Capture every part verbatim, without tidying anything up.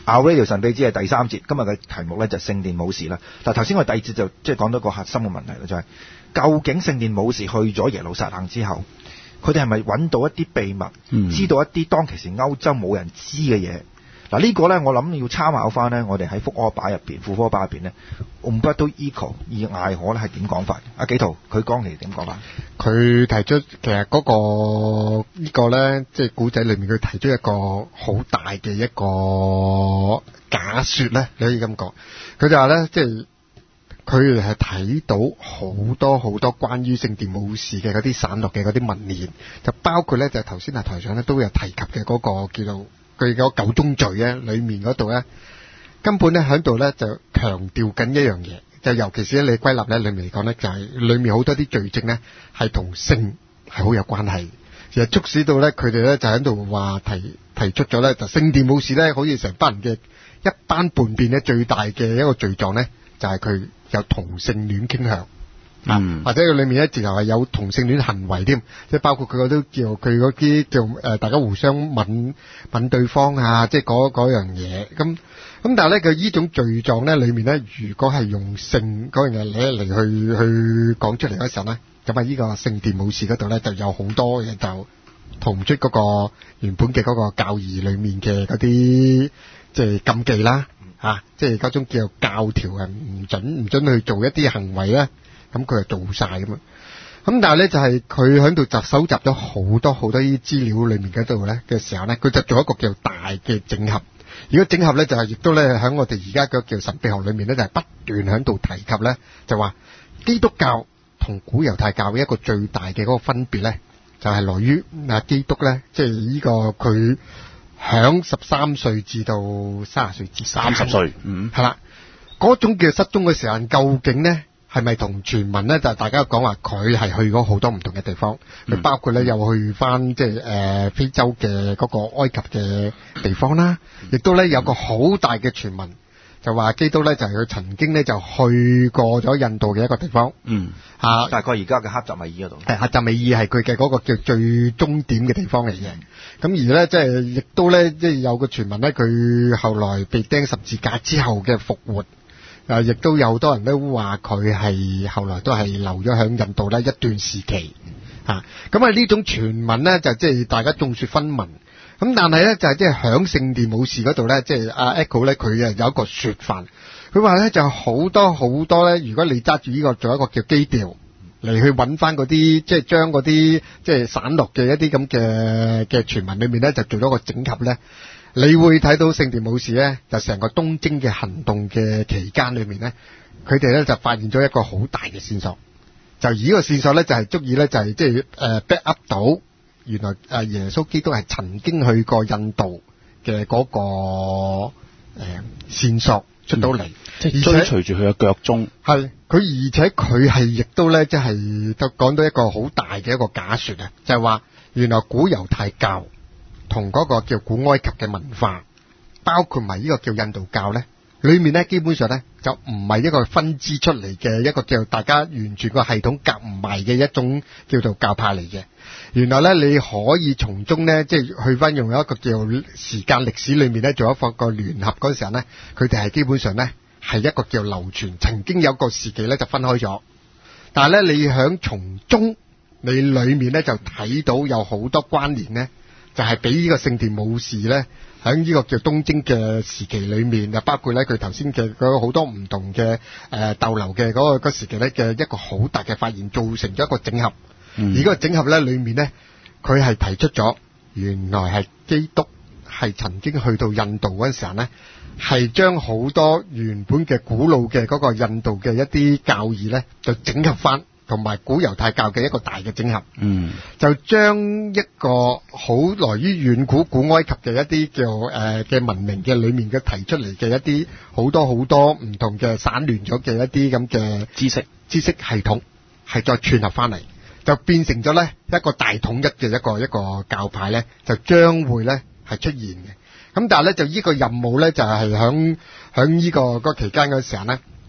Our Radio 神秘之夜第三節，今日嘅題目咧就係聖殿武士啦。嗱，頭先我第二節就即係講到一個核心嘅問題啦，就係、是、究竟聖殿武士去咗耶路撒冷之後，佢哋係咪揾到一啲秘密， 嗯、 知道一啲當其時歐洲冇人知嘅嘢？嗱，呢個咧我諗要參考翻咧，我哋喺福柯把入邊、婦科把入邊咧 Umberto Eco 而艾可咧係點講法？阿紀陶佢講嚟點講法？ 佢提出其實嗰、那個呢個咧，即係古仔裏面佢提出一個好大嘅一個假說咧，你可以咁講。佢就話咧，即係佢哋係睇到好多好多關於聖殿武士嘅嗰啲散落嘅嗰啲文言，就包括咧就頭先阿台長咧都有提及嘅嗰個叫做佢嗰九宗罪咧，裏面嗰度咧根本咧喺度咧就強調緊一樣嘢。就尤其是咧，你歸納咧裏面嚟講咧，就係、是、裏面好多啲罪證咧，係同性係好有關係。其實促使到咧，佢哋咧就喺度話提提出咗咧，就聖殿武士咧，好似成班人嘅一班叛變咧，最大嘅一個罪狀咧，就係、是、佢有同性戀傾向， 嗯， 或者佢裏面咧直頭係有同性戀行為添，即係包括佢嗰啲叫佢嗰啲叫誒、呃，大家互相吻吻對方啊，即係嗰嗰樣嘢咁。咁但係咧，佢呢種罪狀咧，裏面咧，如果係用性嗰樣嘢嚟嚟去去講出嚟嗰時候咧，咁啊，呢個聖殿武士嗰度咧，就有好多嘢就逃唔出嗰個原本嘅嗰個教義裏面嘅嗰啲即係禁忌啦，嚇、啊，即係嗰種叫教條係唔準唔準去做一啲行為咧，咁佢就做晒咁嘛。咁但係咧，就係佢喺度就搜集咗好多好多啲資料裏面嗰度咧嘅時候咧，佢就做一個叫大嘅整合。如果整合咧，就係亦都咧喺我哋而家嘅叫神秘學裏面咧，就係不斷喺度提及咧，就話基督教同古猶太教嘅一個最大嘅嗰個分別咧，就係來於嗱基督咧，即係呢個佢響十三歲至到三十歲至三十歲，嗯， 係啦，嗰種叫失蹤嘅時間，究竟咧係咪同傳聞咧？就係大家講話佢係去過好多唔同嘅地方，佢、嗯、包括咧又去翻即係誒非洲嘅嗰個埃及嘅地方啦，亦、嗯、都咧有個好大嘅傳聞，就話基督咧就係、是、佢曾經咧就去過咗印度嘅一個地方， 嗯， 啊， 大概而家嘅喀什米爾嗰度， 係喀什米爾係佢嘅嗰個叫最終點嘅地方嚟嘅。咁、嗯、而咧即係亦都咧即係有個傳聞咧，佢後來被釘十字架之後嘅復活。誒，亦都有好多人都話佢係後來都係留咗喺印度咧一段時期，嚇咁啊呢種傳聞咧就即係大家眾說紛紜，咁但係咧就係即係響聖殿武士嗰度咧，即係阿 Echo 咧佢啊有一個説法，佢話咧就好多好多咧，如果你揸住呢個做一個叫基調嚟去揾翻嗰啲，即係將嗰啲即係散落嘅一啲咁嘅嘅傳聞裏面咧，就做咗個整合咧。你會睇到聖殿武士咧，就成個東征嘅行動嘅期間裏面咧，佢哋咧就發現咗一個好大嘅線索，就而呢個線索咧就係足以咧就係即係誒 back up 到原來誒耶穌基督係曾經去過印度嘅嗰個誒線索出到嚟， 即係追隨住佢嘅腳蹤。係佢，而且佢係亦都咧即係都講到一個好大嘅一個假說啊，就係話原來古猶太教同嗰個叫古埃及嘅文化，包括埋呢個叫印度教咧，裏面咧基本上咧就唔係一個分支出嚟嘅一個叫大家完全個系統夾唔埋嘅一種叫做教派嚟嘅。原來咧你可以從中咧即係去翻用一個叫時間歷史裏面咧做一個個聯合嗰陣時候咧，佢哋係基本上咧係一個叫流傳，曾經有個時期咧就分開咗，但係咧你響從中你裏面咧就睇到有好多關聯咧。就係俾呢個聖殿武士咧，喺呢個叫東征嘅時期裏面，就包括咧佢頭先嘅嗰好多唔同嘅誒、呃、逗留嘅嗰、嗰個嗰時期咧嘅一個好大嘅發現，造成咗一個整合。嗯、而嗰個整合咧裏面咧，佢係提出咗原來係基督係曾經去到印度嗰陣時候咧，係將好多原本嘅古老嘅嗰個印度嘅一啲教義咧，就整合翻。同埋古猶太教嘅一個大嘅整合，嗯，就將一個好來於遠古古埃及嘅一啲叫誒嘅文明嘅裏面嘅提出嚟嘅一啲好多好多唔同嘅散亂咗嘅一啲咁嘅知識知識系統，係再串合翻嚟，就變成咗咧一個大統一嘅一個一個教派咧，就將會咧係出現嘅。咁但係咧就呢個任務咧就係響響呢個個期間嘅時候咧。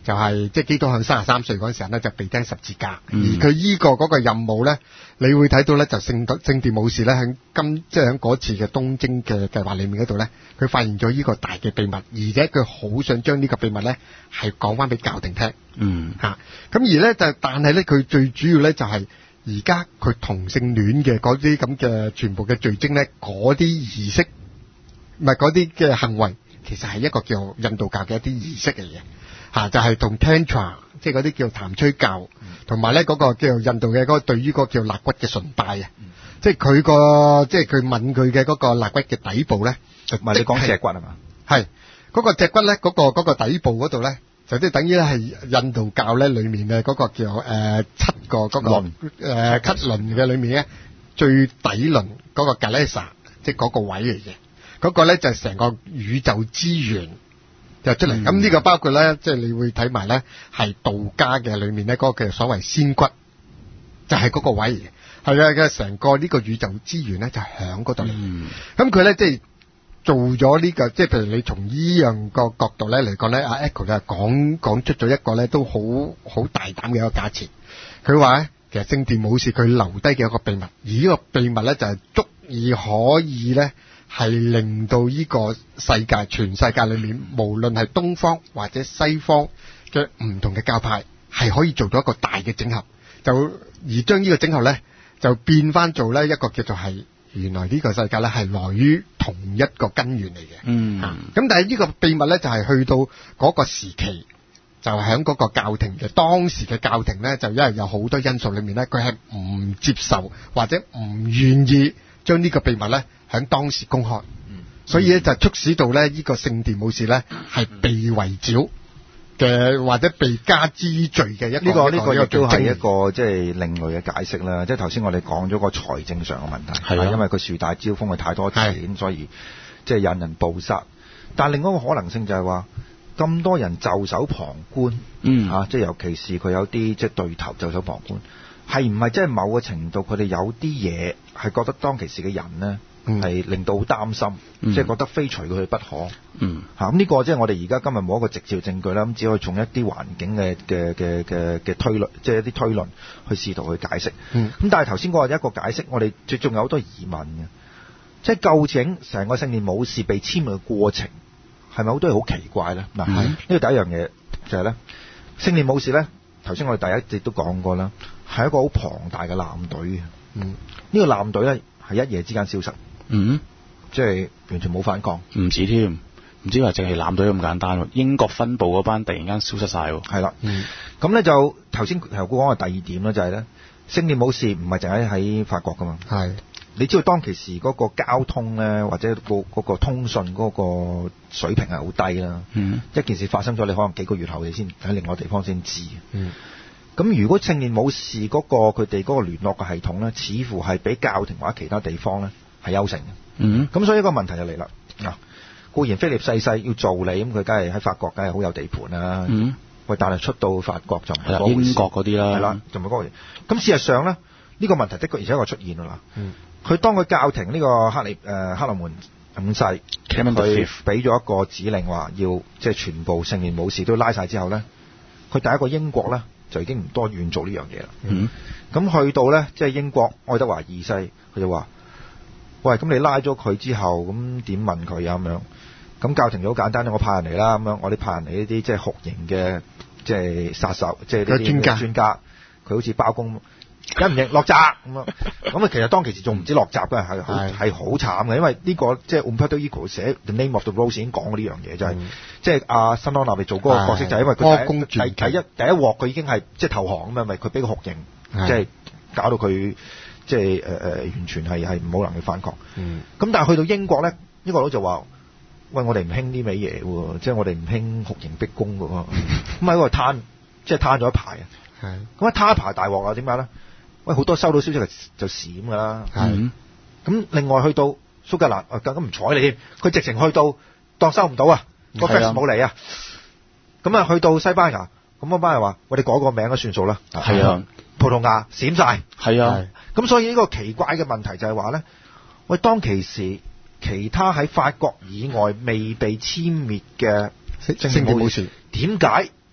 就係即係基督喺三十三歲嗰陣時候咧就被釘十字架， 嗯、 而佢依個嗰個任務咧，你會睇到咧就聖聖殿武士咧喺今即係喺嗰次嘅東征嘅計劃裏面嗰度咧，佢發現咗呢個大嘅秘密，而且佢好想將呢個秘密咧係講翻俾教廷聽。 嗯， 嚇、啊，咁而咧就但係咧佢最主要咧就係而家佢同性戀嘅嗰啲咁嘅全部嘅罪證咧，嗰啲儀式唔係嗰啲嘅行為，其實係一個叫印度教嘅一啲儀式嚟嘅。嚇、啊，就係、是、同 Tantra 即係嗰啲叫譚崔教，同埋咧嗰個叫印度嘅嗰個對於嗰個叫肋骨嘅崇拜啊，嗯、即係佢個即係佢問佢嘅嗰個肋骨嘅底部咧， 唔係你講脊骨係嘛？ 係嗰、那個脊骨咧，嗰、那個嗰、那個底部嗰度咧，就即係等於咧係印度教咧裏面嘅嗰個叫誒、呃、七個嗰、那個誒輪、呃、七輪嘅裏面咧最底輪嗰個 Ganesha 即係嗰個位嚟嘅，嗰、那個咧就係成個宇宙資源。就出嚟，咁呢、嗯、個包括咧，即、就、係、是、你會睇埋咧，係道家嘅裏面咧，嗰個叫所謂仙骨，就係、是、嗰個位嚟嘅，係啊，嘅成個呢個宇宙資源咧就響嗰度嚟。咁佢咧即係做咗呢、這個，即係譬如你從呢樣個角度咧嚟講咧，阿 Echo 就講講出咗一個咧都好好大膽嘅一個假設。佢話咧，其實聖殿武士佢留低嘅一個秘密，而呢個秘密咧就係足以可以咧。係令到呢個世界，全世界裏面，無論係東方或者西方嘅唔同嘅教派，係可以做到一個大嘅整合，就而將呢個整合咧，就變翻做咧一個叫做係原來呢個世界咧係來於同一個根源嚟嘅。嗯，咁、啊、但係呢個秘密咧就係、是、去到嗰個時期，就喺嗰個教廷嘅當時嘅教廷咧，就因為有好多因素裏面咧，佢係唔接受或者唔願意將呢個秘密咧。喺當時公開，嗯、所以咧就促使到咧呢個聖殿武士咧係被圍剿嘅，或者被加之罪嘅一個呢、這個呢個亦都係一個即係另類嘅解釋啦。即係頭先我哋講咗個財政上嘅問題，係、啊、因為佢樹大招風，佢太多錢，所以即係引人捕殺。但另外一個可能性就係話，咁多人袖手旁觀，嗯嚇、啊，即係尤其是佢有啲即係對頭袖手旁觀，係唔係即係某個程度佢哋有啲嘢係覺得當其時嘅人呢？係、嗯、令到好擔心，嗯、即係覺得非除佢去不可。嗯，嚇咁呢個即係我哋而家今日冇一個直接證據啦，咁只可以從一啲環境嘅嘅嘅嘅嘅推論，即係一啲推論去試圖去解釋。嗯，咁但係頭先嗰個一個解釋，我哋最仲有好多疑問嘅，即係究竟成個聖殿武士被簽嘅過程係咪好多嘢好奇怪咧？嗱、嗯，呢個第一樣嘢就係咧，聖殿武士咧，頭先我哋第一節都講過啦，係一個好龐大嘅艦隊嘅。嗯，呢個艦隊咧係一夜之間消失。嗯，即係完全冇反抗， 唔止添，唔知話淨係艦隊咁簡單喎。英國分部嗰班突然間消失晒喎。 係啦，嗯，咁咧就頭先頭哥講嘅第二點咧就係、是、咧，聖殿武士唔係淨係喺法國噶嘛。係，你知道當其時嗰個交通咧，或者個嗰個通訊嗰個水平係好低啦。嗯，一件事發生咗，你可能幾個月後你先喺另外地方先知。嗯，咁如果聖殿武士嗰、那個佢哋嗰個聯絡嘅系統咧，似乎係比教廷或者其他地方咧。係優勝嘅，嗯，咁所以一個問題就嚟啦。嗱，固然菲臘逝世要做你，咁佢梗係喺法國，梗係好有地盤啦。嗯，喂，但係出到法國就唔係嗰回事。英國嗰啲啦，係啦，就唔係嗰回事。咁事實上咧，呢、這個問題的確而且確出現啦。嗯，佢當佢教廷呢個克里誒、呃、克羅門五世，佢俾咗一個指令話要即係全部聖殿武士都拉晒之後咧，佢第一個英國咧就已經唔多願做呢樣嘢啦。嗯，咁去到咧即係英國愛德華二世，佢就話。喂，咁你拉咗佢之後，咁點問佢啊？咁樣，咁教廷就好簡單，我派人嚟啦。咁樣，我哋派人嚟呢啲即係酷刑嘅，即係殺手，即係呢啲專家。專家，佢好似包公，認唔認落閘咁啊？咁啊，其實當其時仲唔知落閘嘅，係好係好慘嘅，因為呢、這個即係 Umberto Eco 寫 The Name of the Rose 已經講過呢樣嘢，就係、是嗯、即係阿辛安納利做嗰個角色，就係因為佢第，第，第，第一第一鑊佢已經係即係投降咁啊，咪佢俾個酷刑，即係搞到佢。即係誒誒，完全係係冇能力反抗。嗯。咁但係去到英國咧，英國佬就話：喂，我哋唔興呢味嘢喎，即係我哋唔興酷刑逼供嘅喎。咁喺嗰度攤，即係攤咗一排啊。係。咁一攤一排大鑊啊？點解咧？喂，好多收到消息就就閃㗎啦。係。咁另外去到蘇格蘭，更加唔睬你添，佢直情去到當收唔到啊，個 fax 冇嚟啊。咁啊，去到西班牙，咁嗰班人話：我哋改個名都算數啦。係啊。葡萄牙閃晒。係啊。咁所以呢個奇怪嘅問題就係話咧，喂，當其時其他喺法國以外未被殲滅嘅聖殿武士，點解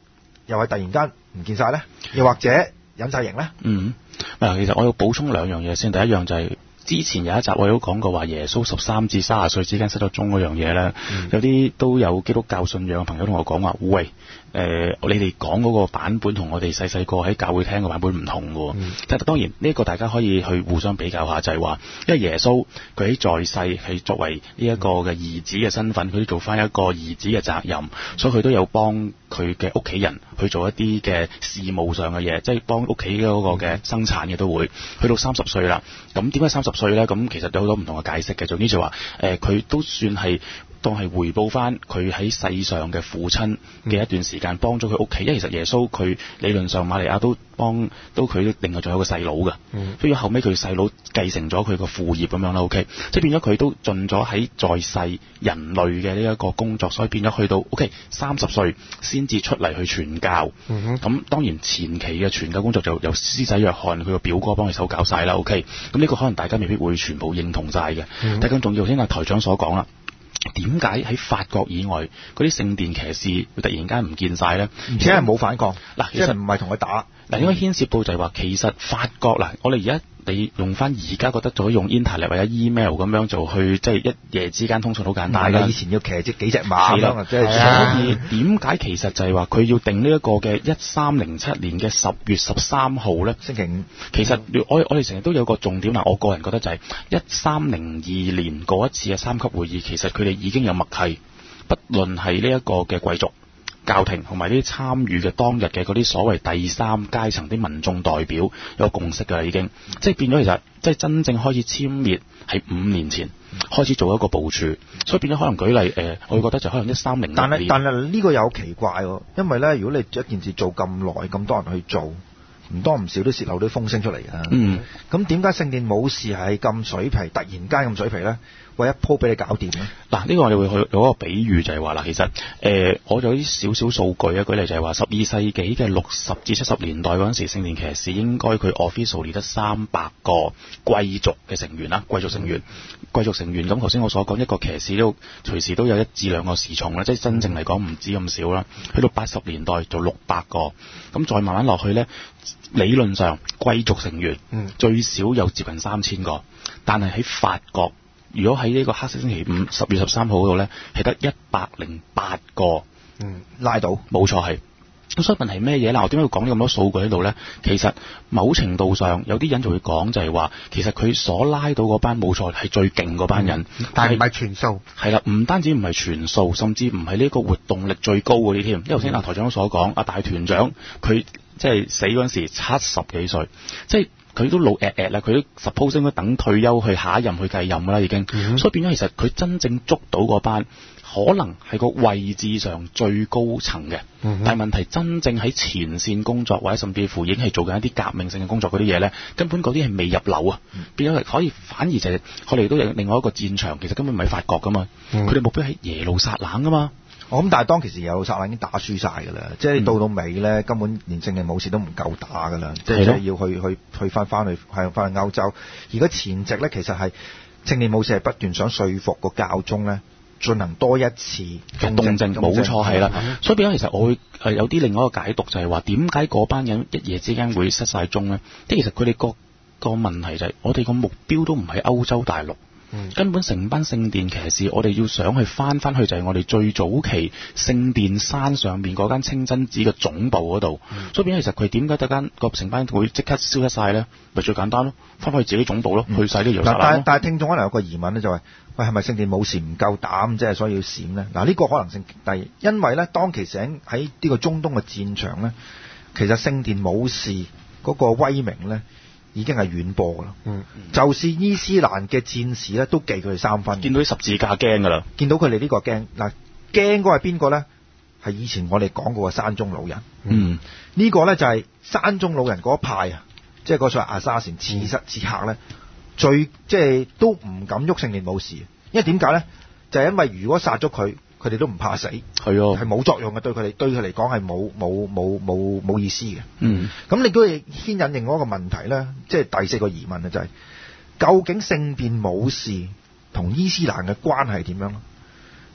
又係突然間唔見晒咧？又或者隱晒形咧？ 嗯，嗱，其實我要補充兩樣嘢先。第一樣就係、是。之前有一集我都講過話耶穌十三至三十歲之間失咗蹤嗰樣嘢咧，嗯、有啲都有基督教信仰嘅朋友同我講話，喂，誒、呃，你哋講嗰個版本同我哋細細個喺教會聽嘅版本唔同嘅，嗯、但係當然呢一、這個大家可以去互相比較下，就係、是、話，因為耶穌佢喺在，在世係作為呢一個嘅兒子嘅身份，佢都做翻一個兒子嘅責任，所以佢都有幫佢嘅屋企人去做一啲嘅事務上嘅嘢，即係幫屋企嗰個嘅生產嘅都會，去到三十歲啦，咁點解三十歲咧？咁其實有好多唔同嘅解釋嘅，總之就話誒，佢、呃、都算係當係回報翻佢喺世上嘅父親嘅一段時間，幫咗佢屋企。因為其實耶穌佢理論上瑪利亞都幫都佢另外仲有個細佬嘅，嗯、所以後尾佢細佬繼承咗佢個父業咁樣啦。OK，即係變咗佢都盡咗喺在，在世人類嘅呢一個工作，所以變咗去到 OK 三十歲先至出嚟去傳教。咁、嗯、哼當然前期嘅傳教工作就由施洗約翰佢個表哥幫佢手搞晒啦。OK，咁呢個可能大家未必會全部認同晒嘅，嗯、但係更重要，聽阿台長所講啦。點解喺法國以外嗰啲聖殿騎士會突然間唔見晒咧？ 而且係冇反抗，嗱， 其實唔係同佢打。 嗱，應該牽涉到就係話，其實法國嗱，我哋而家你用翻而家覺得就可以用 internet 或者 email 咁樣做去，即係一夜之間通訊好簡單啦。以前要騎隻幾隻馬咁啊，即係所以點解其實就係話佢要定呢一個嘅一三零七年嘅十月十三號咧？星期五。其實我我哋成日都有個重點啦，我個人覺得就係一三零二年嗰一次嘅三級會議，其實佢哋已經有默契，不論係呢一個嘅貴族、教廷同埋呢啲參與嘅當日嘅嗰啲所謂第三階層啲民眾代表有個共識㗎啦，已經即係變咗其實即係真正開始殲滅係五年前開始做一個部署，所以變咗可能舉例誒、呃，我會覺得就可能一三零年。但係但係呢個有奇怪喎，因為咧如果你一件事做咁耐，咁多人去做，唔多唔少都泄漏啲風聲出嚟啊。嗯。咁點解聖殿武士係咁水皮，突然間咁水皮咧？為一鋪俾你搞掂咧？嗱，呢個我哋會去有一個比喻就係話啦，其實誒、呃，我有啲少少數據啊，舉例就係話十二世紀嘅六十至七十年代嗰陣時，聖殿騎士應該佢 officially 得三百個貴族嘅成員啦，貴族成員，貴族成員咁頭先我所講一個騎士都隨時都有一至兩個侍從啦，即係真正嚟講唔止咁少啦。去到八十年代就六百個，咁再慢慢落去咧，理論上貴族成員最少有接近三千個，但係喺法國。如果喺呢個黑色星期五十月十三號嗰度咧，係得一百零八個，嗯，拉到，冇錯係。咁所以問題係咩嘢啦？我點解要講咁多數據喺度咧？其實某程度上有啲人就會講就係話，其實佢所拉到嗰班冇錯係最勁嗰班人，嗯、但係唔係全數。係啦，唔單止唔係全數，甚至唔係呢個活動力最高嗰啲添。因為頭先阿台長所講，阿大團長佢即係死嗰陣時七十幾歲，即係。佢都老 at at 啦，佢都 suppose 應該等退休去下一任去繼任㗎啦，已經。嗯、所以變咗其實佢真正捉到嗰班，可能係個位置上最高層嘅。嗯、但係問題真正喺前線工作或者甚至乎已經係做緊一啲革命性嘅工作嗰啲嘢咧，根本嗰啲係未入流啊。嗯、變咗可以反而就係我哋都有另外一個戰場，其實根本唔係法國㗎嘛，佢哋、嗯、目標係耶路撒冷㗎嘛。我諗，但係當其時耶路撒冷已經打輸晒㗎啦，即係到到尾咧，根本連聖殿武士都唔夠打㗎啦，即係的要去去去翻翻去係翻去歐洲。而家前夕咧，其實係聖殿武士係不斷想說服個教宗咧進行多一次動靜，冇錯係啦。嗯、所以變咗其實我會誒有啲另外一個解讀就係話，點解嗰班人一夜之間會失晒蹤咧？即係其實佢哋個個問題就係、是、我哋個目標都唔係歐洲大陸。嗯、根本成班聖殿騎士，我哋要想去翻翻去就係我哋最早期聖殿山上面嗰間清真寺嘅總部嗰度。嗯、所以變咗其實佢點解突然間個成班會即刻消失晒咧？咪最簡單咯，翻返去自己總部咯，嗯、去晒啲耶路撒冷。但係但係聽眾可能有個疑問咧，就係、是、喂係咪聖殿武士唔夠膽，即係所以要閃咧？嗱呢個可能性第二，因為咧當其時喺呢個中東嘅戰場咧，其實聖殿武士嗰個威名咧。已經係遠播㗎啦，嗯嗯、就算伊斯蘭嘅戰士咧，都忌佢哋三分。見到啲十字架驚㗎啦，見到佢哋呢個驚嗱，驚嗰係邊個咧？係以前我哋講過嘅山中老人。嗯，呢個咧就係山中老人嗰一派啊，即係嗰所謂阿沙善刺殺刺客咧，最即係都唔敢喐聖殿武士，因為點解咧？就係、是、因為如果殺咗佢。佢哋都唔怕死，係啊，係冇作用嘅，對佢哋對佢嚟講係冇冇冇冇冇意思嘅。嗯，咁你都係牽引另外一個問題咧，即係第四個疑問啊，就係、是、究竟聖殿武士同伊斯蘭嘅關係點樣？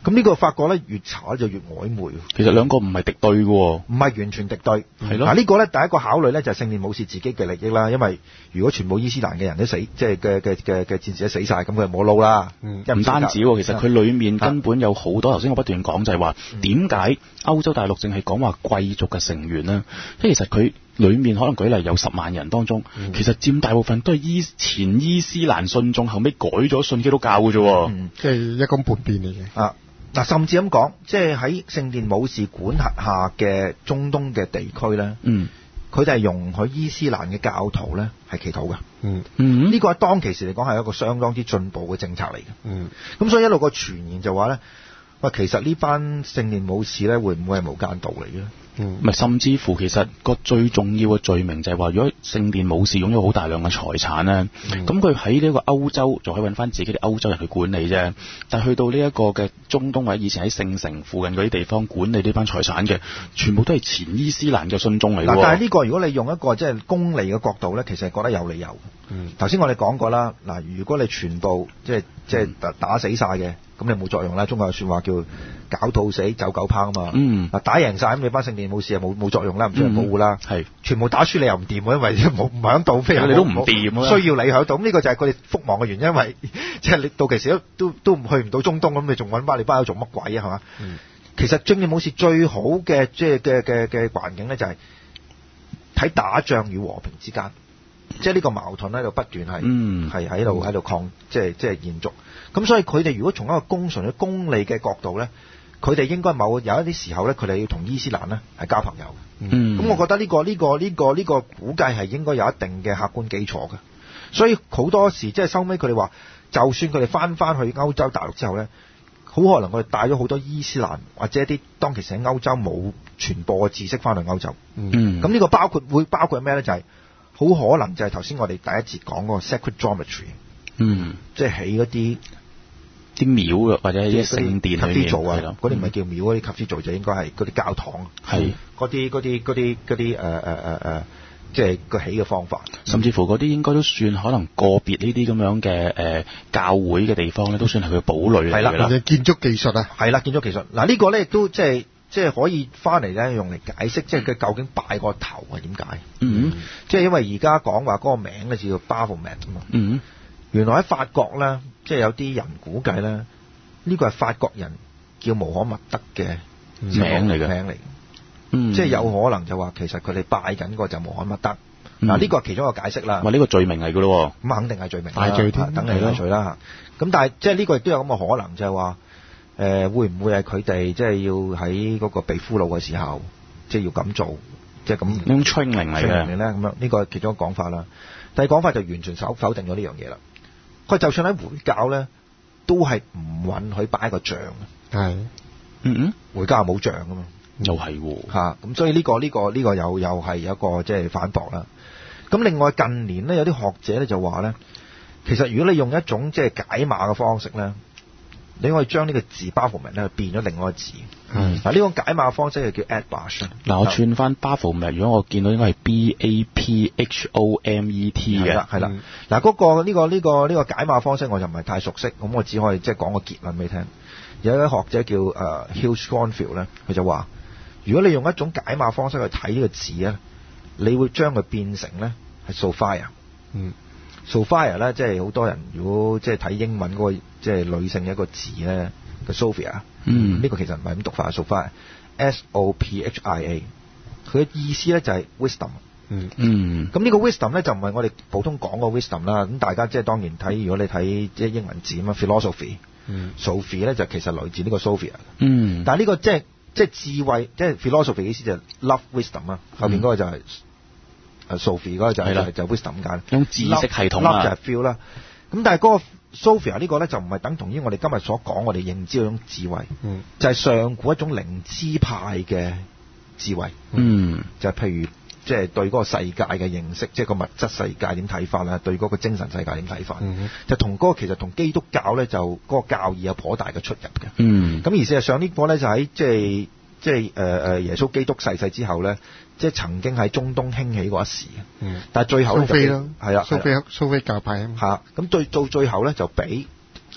咁呢個發覺咧越查就越曖昧。 其實兩個唔係敵對嘅喎， 唔係完全敵對。 係咯。 嗱呢個咧第一個考慮咧就係聖殿武士自己嘅利益啦，因為如果全部伊斯蘭嘅人都死，即係嘅嘅嘅嘅戰士都死晒，咁佢就冇撈啦。 嗯，唔單止喎，其實佢裡面根本有好多頭先我不斷講就係話點解歐洲大陸淨係講話貴族嘅成員呢？即係其實佢裡面可能舉例有十萬人當中，嗯、其實佔大部分都係伊前伊斯蘭信眾，後尾改咗信基督教嘅啫。 嗯，即係一講叛變嚟嘅。 啊。嗱，甚至咁講，即係喺聖殿武士管轄下嘅中東嘅地區咧，嗯，佢哋係容許伊斯蘭嘅教徒咧係祈禱嘅，嗯嗯，呢個喺當其時嚟講係一個相當之進步嘅政策嚟嘅，嗯，咁所以一路個傳言就話咧，喂，其實呢班聖殿武士咧會唔會係無間道嚟嘅？ 嗯，咪甚至乎其實個最重要嘅罪名就係話，如果聖殿武士擁有好大量嘅財產咧，咁佢喺呢個歐洲就可以揾翻自己啲歐洲人去管理啫。但係去到呢一個嘅中東或者以前喺聖城附近嗰啲地方管理呢班財產嘅，全部都係前伊斯蘭嘅信眾嚟。嗱， 但係呢個如果你用一個即係公利嘅角度咧，其實係覺得有理由。嗯，頭先我哋講過啦，嗱，如果你全部即係即係打打死晒嘅，咁你冇作用啦。中國有説話叫狡兔死，走狗烹啊嘛。嗯，嗱，打贏晒咁你班聖殿武士係冇冇作用啦，唔需要保護啦。係、嗯，全部打輸你又唔掂，因為冇唔喺度，譬如你都唔掂， 需要你喺度。咁呢個就係佢哋覆亡嘅原因，因為即係你到期時都都都去唔到中東，咁你仲揾翻你班友做乜鬼啊？係嘛？嗯，其實聖殿武士最好嘅即係嘅嘅嘅環境咧，就係喺打仗與和平之間。即係呢個矛盾喺度不斷係係喺度喺度抗，即係即係延續。咁所以佢哋如果從一個公純嘅公利嘅角度咧，佢哋應該某有一啲時候咧，佢哋要同伊斯蘭咧係交朋友嘅。咁、嗯、我覺得呢、呢個呢、呢個呢、呢個呢、呢個估計係應該有一定嘅客觀基礎嘅。所以好多時即係收尾佢哋話，就算佢哋翻翻去歐洲大陸之後咧，好可能佢哋帶咗好多伊斯蘭或者一啲當其時喺歐洲冇傳播嘅知識翻去歐洲。咁、嗯、呢個包括會包括咩咧？就係、是好可能就係頭先我哋第一節講嗰個 sacred geometry， 嗯，即係起嗰啲啲廟嘅或者啲聖殿裏面， 嗰啲唔係叫廟，嗰啲 cathedral 就應該係嗰啲教堂，係嗰啲嗰啲嗰啲嗰啲誒誒誒誒，即係個起嘅方法， 甚至乎嗰啲應該都算可能個別呢啲咁樣嘅誒、呃、教會嘅地方咧，都算係佢嘅堡壘嚟嘅啦。 建築技術啊， 係啦，建築技術嗱呢個咧亦都即係。即係可以翻嚟咧，用嚟解釋，即係佢究竟拜個頭係點解？嗯，即係因為而家講話嗰個名咧叫做 Baphomet 啊嘛。嗯，原來喺法國咧，即係有啲人估計咧，呢、呢個係法國人叫穆罕默德嘅名嚟嘅名嚟。嗯，即係有可能就話其實佢哋拜緊個就穆罕默德。嗱、嗯，呢個係其中一個解釋啦。 哇，呢個罪名嚟㗎咯。 咁肯定係罪名。 大罪添， 等你大罪啦。咁但係即係呢個亦都有咁嘅可能，就係話。誒、呃、會唔會係佢哋即係要喺嗰個被俘虜嘅時候，即係要咁做，即係咁呢種 training 嚟嘅咧？咁樣呢個係其中一個講法啦。第二講法就完全否否定咗呢樣嘢啦。佢就算喺回教咧，都係唔允許擺個像嘅。係，嗯嗯，回教係冇像噶嘛， 又係喎嚇。咁所以呢個呢個呢個又又係一個即係反駁啦。咁另外近年咧，有啲學者咧就話咧，其實如果你用一種即係解碼嘅方式咧。你可以將呢個字 Baphomet 咧變咗另外一個字。嗯，嗱呢種解碼方式就叫 Atbash。 嗱我串翻 Baphomet，如果我見到應該係 B A P H O M E T 嘅。係啦，係啦。嗱嗰個呢個呢個呢個解碼方式我就唔係太熟悉，咁我只可以即係講個結論俾你聽。有一位學者叫誒 Hugh Schonfield 咧，佢就話：如果你用一種解碼方式去睇呢個字咧，你會將佢變成咧係 Sophia。嗯。Sophia 咧，即係好多人如果即係睇英文嗰、那個即係女性嘅一個字咧，個 Sophia，嗯，呢、這個其實唔係咁讀法 ，Sophia，S O P H I A， 佢嘅意思咧就係 wisdom， 嗯嗯，咁呢個 wisdom 咧就唔係我哋普通講個 wisdom 啦，咁大家即係當然睇，如果你睇即係英文字咁啊 philosophy，嗯 Sophie 咧就其實來自呢個 Sophia，嗯，但係呢個即係即係智慧，即係 philosophy 嘅意思就係 love wisdom 啊，後邊嗰個就係、是。Sophie 嗰個就係、是、就 wisdom 咁解， 用知識系統啊， 就係 feel 啦。咁但係嗰個 Sophia 呢個咧就唔係等同於我哋今日所講我哋認知嗰種智慧，嗯，就係、是、上古一種靈知派嘅智慧，嗯，就係、是、譬如即係、就是、對嗰個世界嘅認識，即、就、係、是、個物質世界點睇法啦，對嗰個精神世界點睇法，嗯、就同嗰、那個其實同基督教咧就嗰個教義有頗大嘅出入嘅，嗯，咁而事實上呢個咧就喺即係即係誒誒耶穌基督逝世之後咧。即係曾經喺中東興起過一時，嗯，但係最後咧就係啦，蘇菲蘇菲教派啊，嚇咁最到最後咧就俾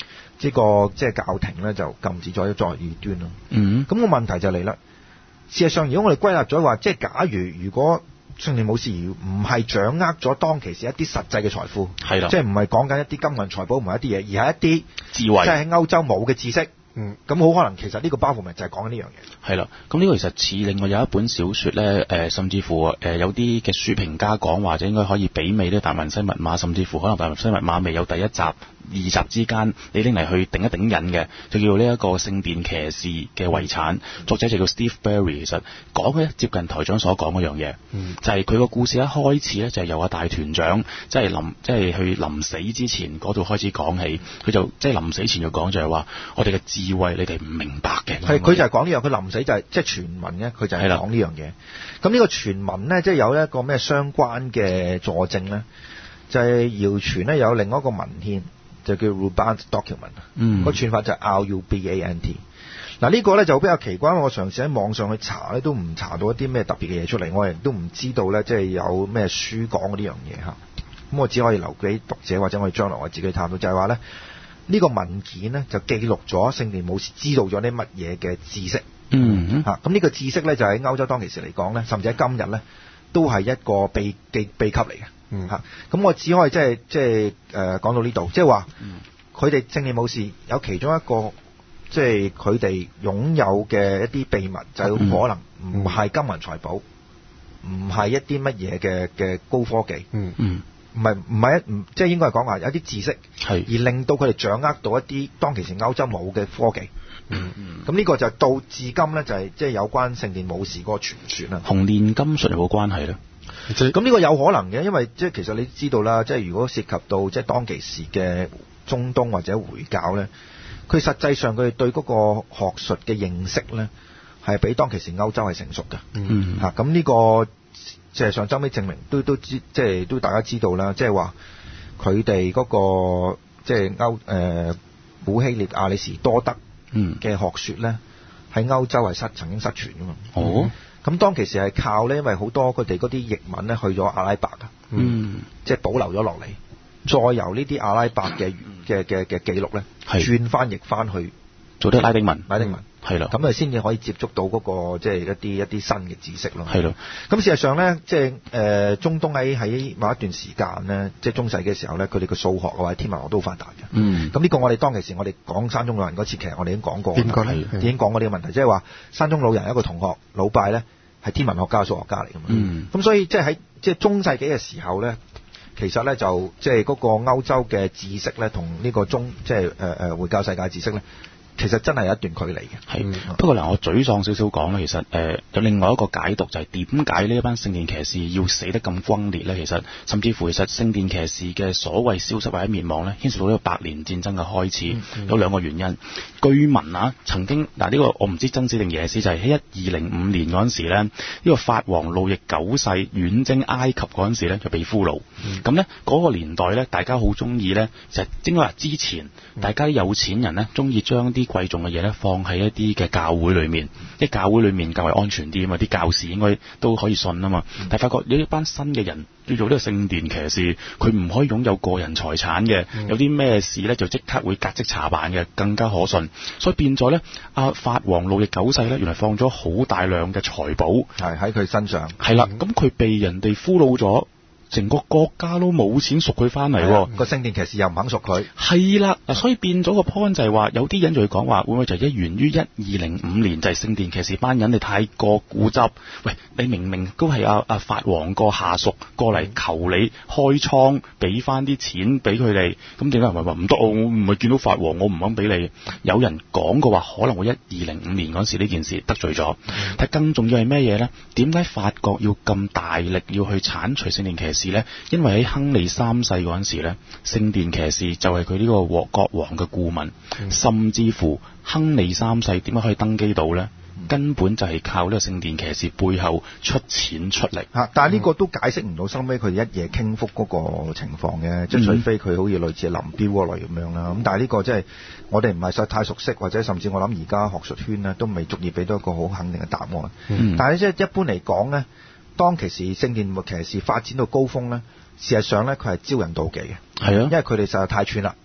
呢個即係教廷咧就禁止咗作為異端咯。 嗯， 咁個問題就嚟啦。事實上，如果我哋歸納咗話，即係假如如果聖殿武士唔係掌握咗當其時一啲實際嘅財富， 係啦， 即係唔係講緊一啲金銀財寶，唔係一啲嘢，而係一啲智慧， 即係喺歐洲冇嘅知識。 嗯， 咁好可能其實呢個包袱咪就係講緊呢樣嘢。 係啦，咁呢個其實似另外有一本小說咧，誒、呃、甚至乎誒、呃、有啲嘅書評家講話，就應該可以媲美呢達文西密碼，甚至乎可能達文西密碼未有第一集、二集之間，你拎嚟去頂一頂癮嘅，就叫呢一個聖殿騎士嘅遺產。作者就叫 Steve Berry， 其實講嘅接近台長所講嗰樣嘢， 嗯、 就係佢個故事一開始咧就係由阿大團長即係臨即係去臨死之前嗰度開始講起，佢就即係臨死前就講就係話我哋嘅智慧你哋唔明白嘅。 係佢就係講呢樣，佢臨死就係即係傳聞嘅，佢就係講呢樣嘢。咁呢個傳聞咧，即係有一個咩相關嘅佐證咧，就係謠傳咧有另外一個文獻就叫 Rubaant Document， 嗯， 個串法就係 R U B A N T。嗱呢個咧就比較奇怪，我嘗試喺網上去查咧，都唔查到一啲咩特別嘅嘢出嚟，我亦都唔知道咧，即係有咩書講呢樣嘢嚇。咁我只可以留俾讀者或者我哋將來我自己探討，就係話咧。呢個文件呢，就記錄咗聖殿武士知道咗啲乜嘢嘅知識， 嗯嚇咁呢個知識呢，就喺歐洲當其時嚟講呢，甚至喺今日呢，都係一個秘秘秘笈嚟嘅，嚇咁、 嗯啊、我只可以即係即係誒講到呢度，即係話佢哋聖殿武士有其中一個即係佢哋擁有嘅一啲秘密，就有可能唔係金銀財寶，唔係一啲乜嘢嘅嘅高科技， 嗯嗯。 唔係唔係一唔即係應該係講話有一啲知識， 係而令到佢哋掌握到一啲當其時歐洲冇嘅科技。 嗯嗯。 咁呢個就到至今咧，就係即係有關聖殿武士嗰個傳說啦。 同煉金術有冇關係咧？ 咁呢個有可能嘅，因為即係其實你知道啦，即係如果涉及到即係當其時嘅中東或者回教咧，佢實際上佢哋對嗰個學術嘅認識咧，係比當其時歐洲係成熟嘅。 嗯。 嚇咁呢個。事實上，周尾證明都都知，即係都大家知道啦。即係話佢哋嗰個即係歐誒古希臘亞里士多德嘅學説咧，喺歐洲係失曾經失傳噶嘛。 哦， 咁當其時係靠咧，因為好多佢哋嗰啲譯文咧去咗阿拉伯啊， 嗯， 即係保留咗落嚟，再由呢啲阿拉伯嘅嘅嘅嘅記錄咧，轉翻譯翻去做啲拉丁文， 拉丁文。 係啦， 咁啊先至可以接觸到嗰、那個即係一啲一啲新嘅知識咯。 係咯， 咁事實上咧，即係誒、呃、中東喺喺某一段時間咧，即係中世嘅時候咧，佢哋嘅數學或者天文學都好發達嘅。 嗯， 咁呢個我哋當其時我哋講山中老人嗰次，其實我哋已經講過。 點講咧？ 已經講過呢個問題，即係話山中老人一個同學老拜咧係天文學家、數學家嚟㗎嘛。 嗯， 咁所以即係喺即係中世紀嘅時候咧，其實咧就即係嗰個歐洲嘅知識咧，同呢個中即係誒誒回教世界知識咧。其實真係有一段距離嘅。 係、嗯，不過嗱，我沮喪少少講咧，其實誒、呃、有另外一個解讀就係點解呢一班聖殿騎士要死得咁轟烈咧？其實甚至乎其實聖殿騎士嘅所謂消失或者滅亡咧，牽涉到呢個百年戰爭嘅開始，嗯嗯、有兩個原因。據聞啊，曾經嗱呢、這個我唔知真史定野史，就係喺一二零五年嗰陣時咧，呢、這個法王路易九世遠征埃及嗰陣時咧就被俘虜。咁咧嗰個年代咧，大家好中意咧，就應該話之前大家啲有錢人咧，中意將啲貴重嘅嘢咧放喺一啲嘅教會裏面，啲教會裏面較為安全啲啊嘛，啲教士應該都可以信啊嘛。嗯、但係發覺有一班新嘅人要做呢個聖殿騎士，佢唔可以擁有個人財產嘅，嗯、有啲咩事咧就即刻會革職查辦嘅，更加可信。所以變咗咧，阿法王路易九世咧，原來放咗好大量嘅財寶係喺佢身上。 係啦，咁佢被人哋俘虜咗。成個國家都冇錢贖佢翻嚟， 個聖殿騎士又唔肯贖佢。 係啦，嗱，所以變咗個 point 就係話，有啲人就會講話，會唔會就係一源於一二零五年就係聖殿騎士班人你太過固執？喂，你明明都係阿阿法王個下屬過嚟求你開倉，俾翻啲錢俾佢哋，咁點解唔係話唔得？我唔係見到法王，我唔肯俾你。有人講過話，可能會一二零五年嗰時呢件事得罪咗。嗯、但更重要係咩嘢咧？點解法國要咁大力要去剷除聖殿騎士？因為喺亨利三世嗰陣時咧，聖殿騎士就係佢呢個國王嘅顧問，嗯、甚至乎亨利三世點解可以登基到呢？嗯、根本就係靠呢個聖殿騎士背後出錢出力。 嚇、啊！但係呢個都解釋唔到收尾佢哋一夜傾覆嗰個情況嘅，即係、嗯、除非佢好似類似林彪嗰類咁樣啦。咁但係呢個即係我哋唔係實太熟悉，或者甚至我諗而家學術圈呢都未足以俾到一個好肯定嘅答案。嗯、但係即係一般嚟講呢。當其時聖殿騎士發展到高峰咧，事實上咧佢係招人妒忌嘅， 係啊， 因為佢哋實在太串啦，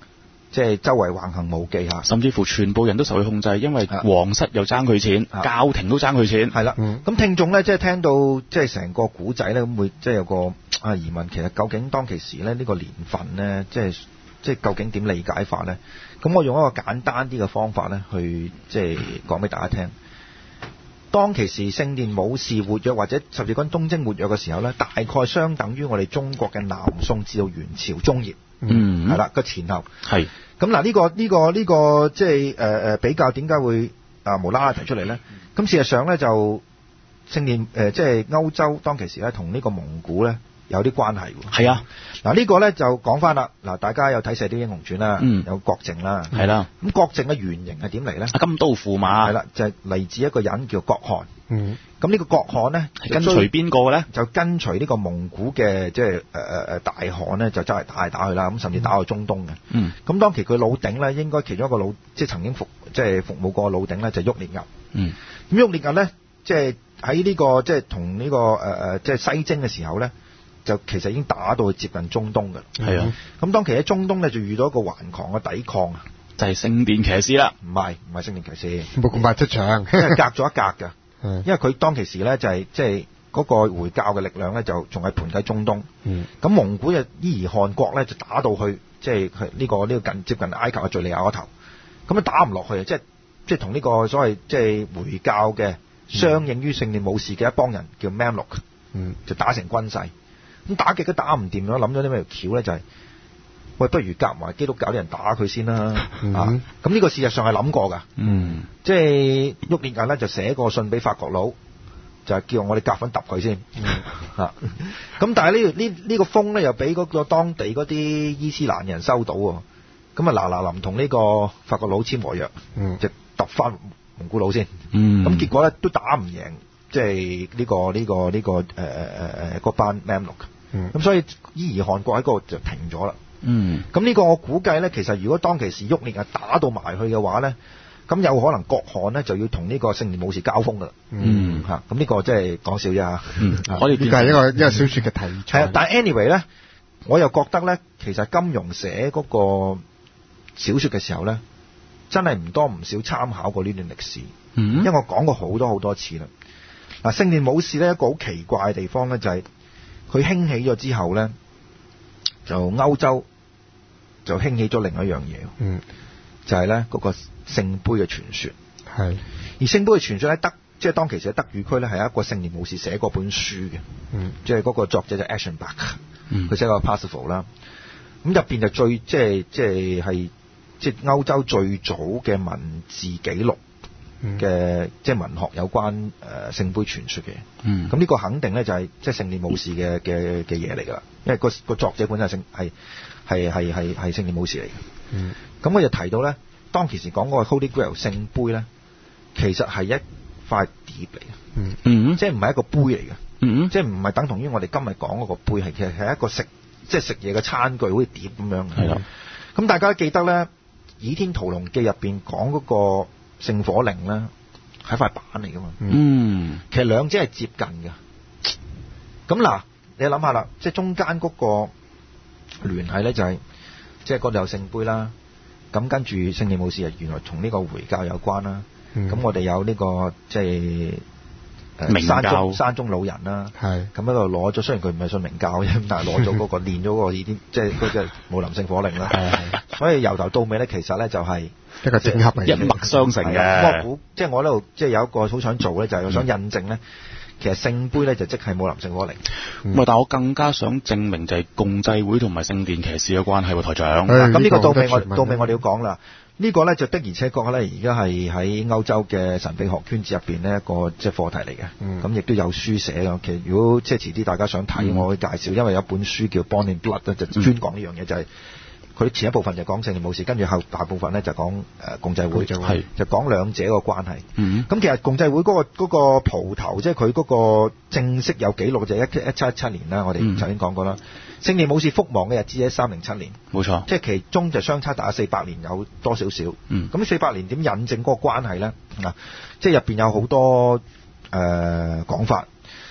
即係周圍橫行無忌嚇， 甚至乎全部人都受佢控制，因為皇室又爭佢錢，教廷都爭佢錢。 係啦，咁聽眾咧即係聽到即係成個古仔咧，咁會即係有個啊疑問，其實究竟當其時咧呢個年份咧，即係即係究竟點理解法咧？咁我用一個簡單啲嘅方法咧，去即係講俾大家聽。當其時聖殿武士活躍或者十字軍東征活躍嘅時候咧，大概相等於我哋中國嘅南宋至到元朝中葉， 嗯， 係啦個前後。 係咁嗱，呢個呢個呢個即係誒誒比較點解會啊無啦啦提出嚟咧？咁事實上咧就聖殿誒即係歐洲當其時咧同呢個蒙古咧有啲關係喎。 係啊， 嗱呢個咧就講翻啦。嗱，大家有睇《射雕英雄傳》啦， 嗯， 有郭靖啦， 係啦。 咁郭靖嘅原型係點嚟咧？ 金刀駙馬係啦，就係、是、嚟自一個人叫郭侃。 嗯， 咁呢個郭侃咧跟隨邊個咧？ 就跟隨呢個蒙古嘅即係誒誒誒大汗咧，就周圍打嚟打去啦。咁甚至打到中東嘅。 嗯。咁當期佢老頂咧，應該其中一個老即係曾經服即係服務過老頂咧，就係、郁烈兀。 嗯。 咁郁烈兀咧，即係喺呢個即係同呢個誒誒即係西征嘅時候咧。就其實已經打到接近中東㗎啦。 係啊， 咁當其喺中東咧就遇到一個頑強嘅抵抗啊， 就係聖殿騎士啦。 唔係唔係聖殿騎士， 冇咁快出場， 因為隔咗一格㗎。因為佢當其時咧就係即係嗰個回教嘅力量咧就仲係盤喺中東。咁、嗯、蒙古嘅伊兒汗國咧就打到去即係佢呢個呢、這個近接近埃及嘅敍利亞嗰頭，咁啊打唔落去啊！即係即係同呢個所謂即係回教嘅相應於聖殿武士嘅一幫人叫 Mamluk， 嗯，就打成軍勢。咁打極都打唔掂咯，諗咗啲咩橋咧？就係、是、喂，不如夾埋基督教啲人打佢先啦、嗯、啊！咁呢個事實上係諗過㗎，嗯，即係郁烈兀咧就寫個信俾法國佬，就係叫我哋夾粉揼佢先，嗯、啊！咁但係呢呢呢個風咧又俾嗰個當地嗰啲伊斯蘭人收到喎，咁啊嗱嗱臨同呢個法國佬簽和約，嗯，就揼翻蒙古佬先，嗯，咁結果咧都打唔贏，即係呢個呢、這個呢、這個誒誒誒誒嗰班 Mamluk。咁、嗯、所以伊兒汗國喺嗰度就停咗啦。嗯，咁呢個我估計咧，其實如果當其時郁烈兀打到埋去嘅話咧，咁有可能郭侃咧就要同呢個聖殿武士交鋒噶啦。嗯，嚇、嗯，咁呢個即係講笑啫嚇。嗯， 我哋呢個係一個一個小説嘅題材。 係啊，但係 anyway 咧，我又覺得咧，其實金庸寫嗰個小説嘅時候咧，真係唔多唔少參考過呢段歷史。嗯，因為我講過好多好多次啦。嗱，聖殿武士咧一個好奇怪嘅地方咧就係、是。佢興起咗之後咧，就歐洲就興起咗另一樣嘢，嗯，就係咧嗰個聖杯嘅傳說。係，而聖杯嘅傳說喺德，即係當其時喺德語區咧，係一個聖殿武士寫過本書嘅，嗯，即係嗰個作者就 Aschenbach，嗯，佢寫個 Parsifal 啦，咁入邊就最即係即係係即係歐洲最早嘅文字記錄。嘅、嗯、即係文學有關誒、呃、聖杯傳說嘅，嗯，咁呢個肯定咧就係、是、即係聖殿武士嘅嘅嘅嘢嚟㗎啦，因為個個作者本身係聖係係係係係聖殿武士嚟嘅，嗯，咁我就提到咧，當其時講嗰個 Holy Grail 聖杯咧，其實係一塊碟嚟嘅，嗯嗯，即係唔係一個杯嚟嘅，嗯，即係唔係等同於我哋今日講嗰個杯，係其實係一個食即係食嘢嘅餐具，好似碟咁樣，係啦，咁大家記得咧，《倚天屠龍記》入邊講嗰個聖火令咧係塊板嚟噶嘛，嗯，其實兩者係接近嘅。咁嗱，你諗下啦，即係中間嗰個聯繫咧就係、是，即係嗰度有聖杯啦。咁跟住聖殿武士啊，原來同呢個回教有關啦。咁、嗯、我哋有呢、這個即係。明教山中山中老人啦，係咁喺度攞咗，雖然佢唔係信明教啫，但係攞咗嗰個練咗嗰個已經即係嗰隻武林聖火令啦。係，所以由頭到尾咧，其實咧就係一個整合嚟嘅，一脈相承嘅。我估即係我呢度即係有一個好想做咧，就係、是、我想印證咧、嗯，其實聖杯咧就即係武林聖火令。唔、嗯、係，但我更加想證明就係共濟會同埋聖殿騎士嘅關係喎，台長。咁呢個到尾我到尾我哋要講啦。呢個咧就的而且確咧，而家係喺歐洲嘅神秘學圈子入邊呢一個即係課題嚟嘅。咁、嗯、亦都有書寫嘅。其實如果即係遲啲大家想睇、嗯，我會介紹，因為有本書叫《Born in Blood》咧，就專講呢樣嘢，就係佢前一部分就講聖殿武士，跟住後大部分咧就講誒共濟會，係就講兩者個關係。咁、嗯、其實共濟會嗰、嗰個嗰、嗰個蒲頭，即係佢嗰個正式有記錄就係一一七一七年啦。我哋曾經講過啦。聖殿武士覆亡嘅日子喺三零七年，冇錯，即係其中就相差大概四百年有多少少。嗯，咁四百年點引證嗰個關係咧？啊，即係入邊有好多誒講、呃、法。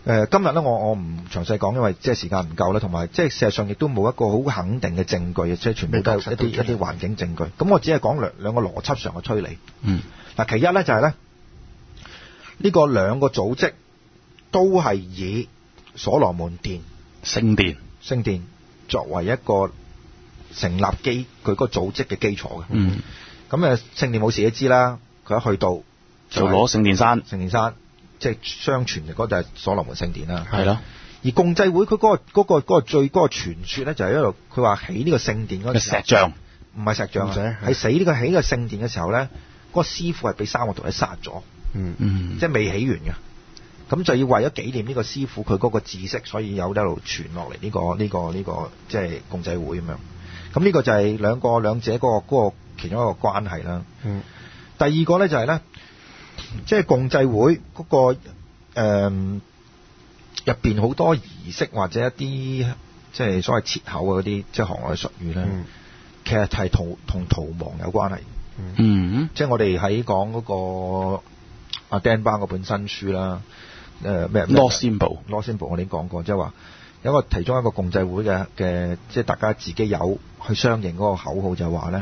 呃、今日咧，我我唔詳細講，因為即係時間唔夠啦，同埋即係事實上亦都冇一個好肯定嘅證據，即係全部都係一啲一啲環境證據。咁我只係講兩兩個邏輯上嘅推理。 嗯。 嗱，其一咧就係咧，呢個兩個組織都係以所羅門殿聖殿聖殿作為一個成立基佢個組織嘅基礎嘅。 嗯。 咁誒聖殿冇事都知啦，佢一去到就攞聖殿山， 聖殿山即係相傳嘅嗰就係所羅門聖殿啦。 係咯。 而共濟會佢嗰、嗰個嗰、嗰個嗰、嗰個最嗰、嗰個傳說咧，就係一路佢話起呢個聖殿嗰陣時候， 石像唔係石像啊，係死呢個起呢個聖殿嘅時候咧，嗰、嗰個師傅係俾三個徒弟殺咗， 嗯嗯， 即係未起完嘅。咁就要為咗紀念呢個師傅佢嗰個知識，所以有一路傳落嚟呢個呢、呢個呢、呢個即係共濟會咁樣。咁呢個就係兩個兩者嗰、嗰個嗰、嗰個其中一個關係啦。 嗯。 第二個咧就係、是、咧，即係共濟會嗰、嗰個誒入邊好多儀式或者一啲即係所謂切口嘅嗰啲即係行內術語咧、嗯，其實係同同逃亡有關係。 嗯， 即係我哋喺講嗰個阿 Dan Brown 嗰本新書啦，誒咩 Lost Symbol，Lost Symbol 我哋已經講過，即係話有一個其中一個共濟會嘅嘅，即係大家自己有去相認嗰個口號就係話咧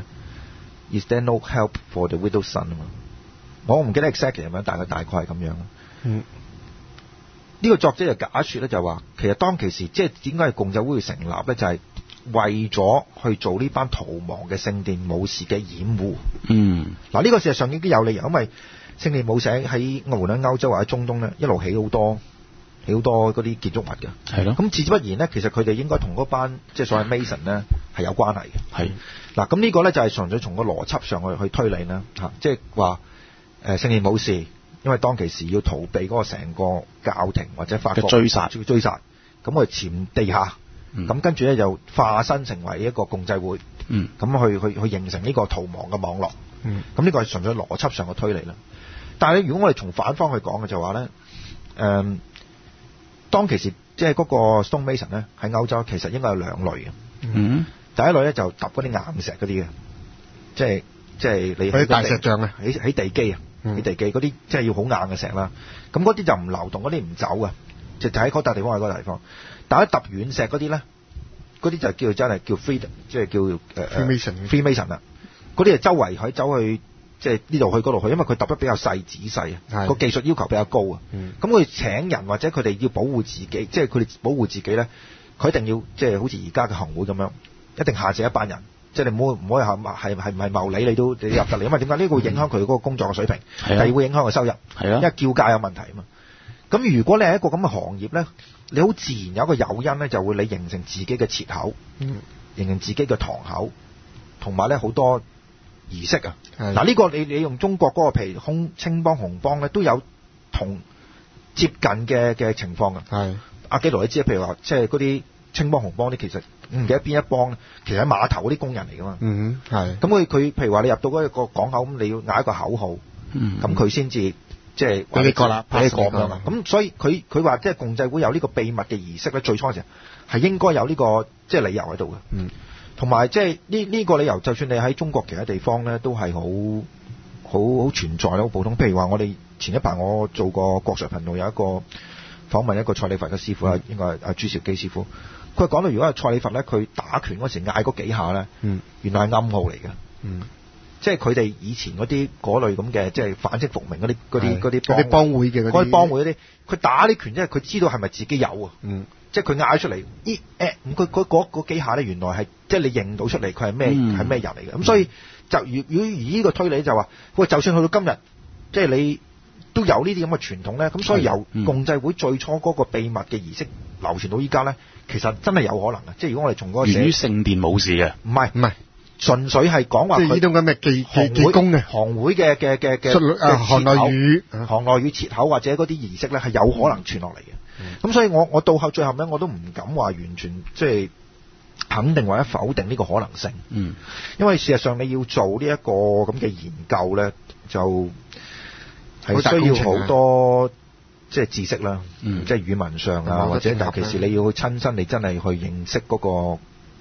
，Is there no help for the widowed son 啊嘛？我唔記得 exactly 係咪，但係大概係咁樣。 嗯， 呢、這個作者就假説咧，就話其實當其時即係點解係共濟會成立咧，就係、是、為咗去做呢班逃亡嘅聖殿武士嘅掩護。 嗯， 嗱、這、呢個事實上已經有理由，因為聖殿武士喺無論歐洲或者中東咧，一路起好多起好多嗰啲建築物嘅。 係咯。 咁自不然咧，其實佢哋應該同嗰班即係所謂 Mason 咧係有關係嘅。 係。 嗱，咁呢個咧就係純粹從個邏輯上去去推理啦，嚇，即係話誒聖殿武士，因為當其時要逃避嗰個成個教廷或者法國追殺， 要追殺，咁佢潛地下，咁、嗯、跟住咧就化身成為一個共濟會，咁、 嗯、 去去去形成呢個逃亡嘅網絡，咁、 嗯、 呢個係純粹邏輯上嘅推理啦。但係如果我哋從反方去講嘅就話咧，誒、嗯，當其時即係嗰個 Stone Mason 咧喺歐洲其實應該有兩類嘅， 嗯， 第一類咧就揼嗰啲硬石嗰啲嘅，即係即係你起大石像啊， 起起地基啊。起地基嗰啲即係要好硬嘅石啦，咁嗰啲就唔流動，嗰啲唔走嘅，就就喺嗰笪地方喺嗰笪地方。但係揼軟石嗰啲咧，嗰啲就叫真係叫 free，即係叫誒 Freemason Freemason 啦。嗰啲就周圍可以走去，即係呢度去嗰度去，因為佢揼得比較細仔細啊，個技術要求比較高啊。咁佢請人或者佢哋要保護自己，即係佢哋保護自己咧，佢一定要即係好似而家嘅行會咁樣，一定下借一班人。即係你唔好唔可以係係唔係謀利你都你入得嚟，因為點解呢個會影響佢嗰個工作嘅水平，第二會影響佢收入， 係啊， 因為叫價有問題啊嘛。咁如果你係一個咁嘅行業咧，你好自然有一個誘因咧，就會你形成自己嘅切口， 嗯、 形成自己嘅堂口，同埋咧好多儀式啊。嗱呢個你你用中國嗰個譬如空青幫紅幫咧，都有同接近嘅嘅情況嘅。 係阿基奴你知啊，譬如話即係嗰啲青幫紅幫啲，其實唔記得邊一幫咧，其實喺碼頭嗰啲工人嚟噶嘛。 嗯，係。咁佢佢譬如話你入到嗰個港口咁，你要嗌一個口號，咁佢先至即係俾你過啦，俾你過咁樣。咁所以佢佢話即係共濟會有呢個秘密嘅儀式咧，最初嘅時候係應該有呢、這個即係、就是、理由喺度嘅。嗯，同埋即係呢呢個理由，就算你喺中國其他地方咧，都係好好好存在咯，好普通。譬如話我哋前一排我做過國術頻道有一個訪問一個蔡李佛嘅師傅啦、嗯，應該係阿朱兆基師傅。佢講到如果係蔡李佛咧，佢打拳嗰時嗌嗰幾下咧、嗯，原來係暗號嚟嘅。嗯，即係佢哋以前嗰啲嗰類咁嘅，即係反清復明嗰啲嗰啲嗰啲啲幫會嘅嗰啲幫會嗰啲，佢打啲拳，即係佢知道係咪自己有啊？ 嗯， 即係佢嗌出嚟，咦誒咁佢嗰嗰嗰幾下咧，原來係即係你認到出嚟，佢係咩係咩人嚟嘅？咁、嗯、所以就如如果以呢個推理就話，喂，就算去到今日，即係你都有呢啲咁嘅傳統咧，咁所以由共濟會最初嗰個秘密嘅儀式流傳到依家咧。其實真係有可能嘅，即係如果我哋從嗰個源於聖殿武士嘅， 唔係唔係，純粹係講話佢呢種咁嘅技技技工嘅行會嘅嘅嘅嘅行內語、 行內語切口或者嗰啲儀式咧係有可能傳落嚟嘅。咁、嗯、所以我我到後最後咧，我都唔敢話完全即係肯定或者否定呢個可能性。嗯，因為事實上你要做呢一個咁嘅研究咧，就係需要好多。即係知識啦，嗯、即係語文上啊，或者尤其是你要去親身，你真係去認識嗰個